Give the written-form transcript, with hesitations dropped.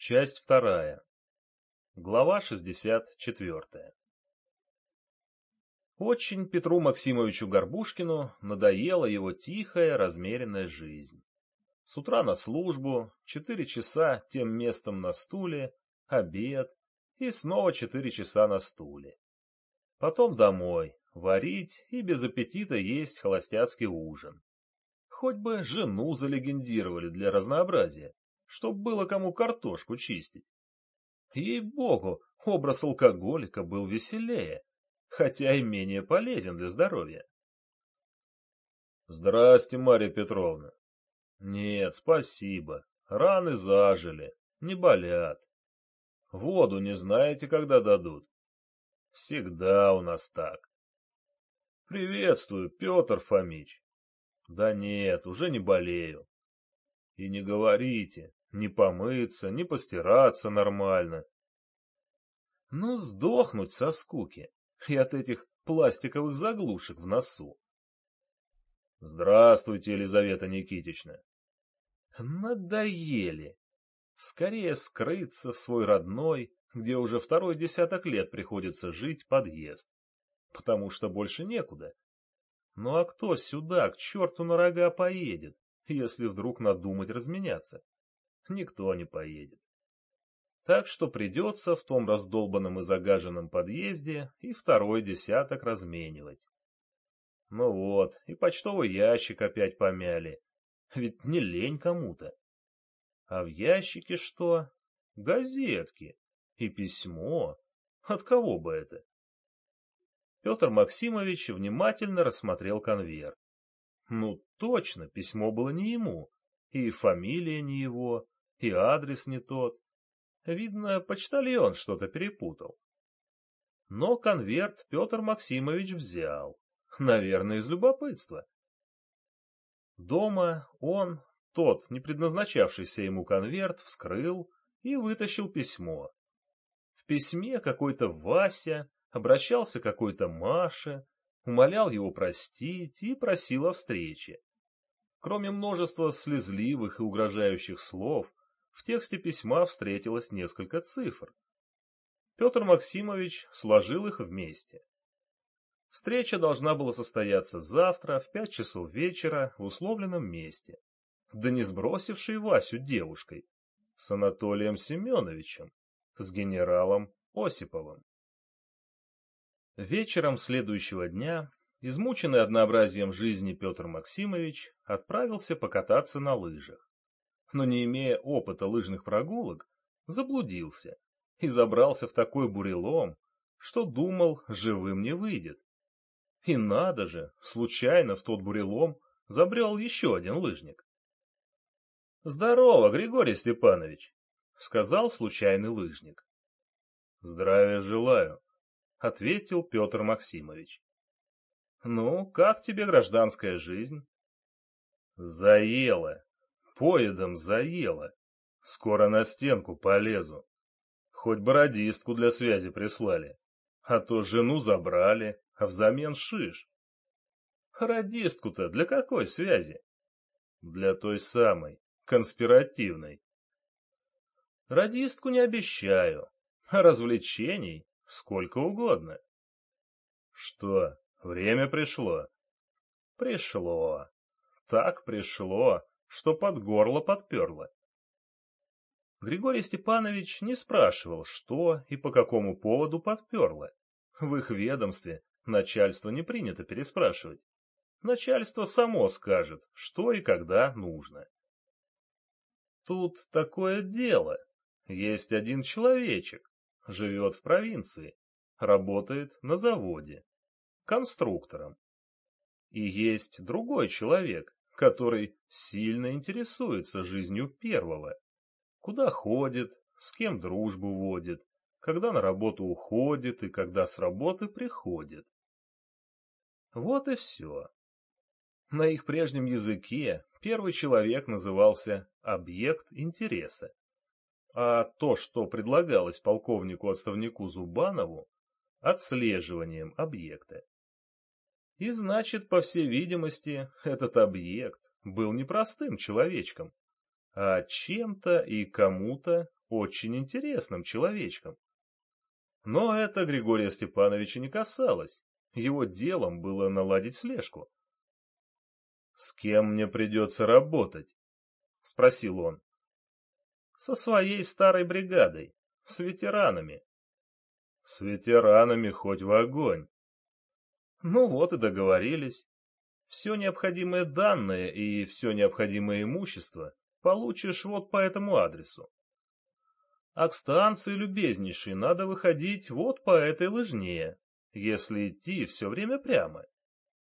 Часть вторая. Глава 64. Очень Петру Максимовичу Горбушкину надоела его тихая, размеренная жизнь. С утра на службу, 4 часа тем местом на стуле, обед и снова 4 часа на стуле. Потом домой, варить и без аппетита есть холостяцкий ужин. Хоть бы жену залегендировали для разнообразия, чтоб было кому картошку чистить. Ей-богу, образ алкоголика был веселее, хотя и менее полезен для здоровья. Здрасте, Марья Петровна. Нет, спасибо. Раны зажили, не болят. Воду не знаете, когда дадут? Всегда у нас так. Приветствую, Петр Фомич. Да нет, уже не болею. И не говорите, не помыться, не постираться нормально. Ну, сдохнуть со скуки и от этих пластиковых заглушек в носу. Здравствуйте, Елизавета Никитична. Надоели. Скорее скрыться в свой родной, где уже второй десяток лет приходится жить, подъезд. Потому что больше некуда. Ну а кто сюда, к черту на рога, поедет, если вдруг надумать разменяться? Никто не поедет. Так что придется в том раздолбанном и загаженном подъезде и второй десяток разменивать. Ну вот, и почтовый ящик опять помяли. Ведь не лень кому-то. А в ящике что? Газетки. И письмо. От кого бы это? Петр Максимович внимательно рассмотрел конверт. Ну точно, письмо было не ему. И фамилия не его, и адрес не тот. Видно, почтальон что-то перепутал. Но конверт Петр Максимович взял. Наверное, из любопытства. Дома он, тот, не предназначавшийся ему конверт, вскрыл и вытащил письмо. В письме какой-то Вася обращался к какой-то Маше, умолял его простить и просил о встрече. Кроме множества слезливых и угрожающих слов, в тексте письма встретилось несколько цифр. Петр Максимович сложил их вместе. Встреча должна была состояться завтра в 5 часов вечера в условленном месте. Да не сбросившей Васю девушкой, с Анатолием Семеновичем, с генералом Осиповым. Вечером следующего дня, измученный однообразием жизни Петр Максимович отправился покататься на лыжах. Но не имея опыта лыжных прогулок, заблудился и забрался в такой бурелом, что думал, живым не выйдет. И надо же, случайно в тот бурелом забрел еще один лыжник. — Здорово, Григорий Степанович, — сказал случайный лыжник. — Здравия желаю, — ответил Петр Максимович. — Ну, как тебе гражданская жизнь? — Заело, поедом заело. Скоро на стенку полезу. Хоть бы радистку для связи прислали, а то жену забрали, а взамен шиш. Радистку-то для какой связи? Для той самой, конспиративной. Радистку не обещаю, а развлечений сколько угодно. Что, время пришло? Пришло. Так пришло, что под горло подперло. Григорий Степанович не спрашивал, что и по какому поводу подперло. В их ведомстве начальство не принято переспрашивать. Начальство само скажет, что и когда нужно. Тут такое дело. Есть один человечек, живет в провинции, работает на заводе, конструктором. И есть другой человек, который сильно интересуется жизнью первого. Куда ходит, с кем дружбу водит, когда на работу уходит и когда с работы приходит. Вот и все. На их прежнем языке первый человек назывался объект интереса, а то, что предлагалось полковнику-отставнику Зубанову, отслеживанием объекта. И значит, по всей видимости, этот объект был не простым человечком, а чем-то и кому-то очень интересным человечком. Но это Григория Степановича не касалось. Его делом было наладить слежку. «С кем мне придется работать?» — спросил он. «Со своей старой бригадой, с ветеранами». «С ветеранами хоть в огонь». Ну вот и договорились. Все необходимые данные и все необходимое имущество получишь вот по этому адресу. А к станции, любезнейшей, надо выходить вот по этой лыжне, если идти все время прямо.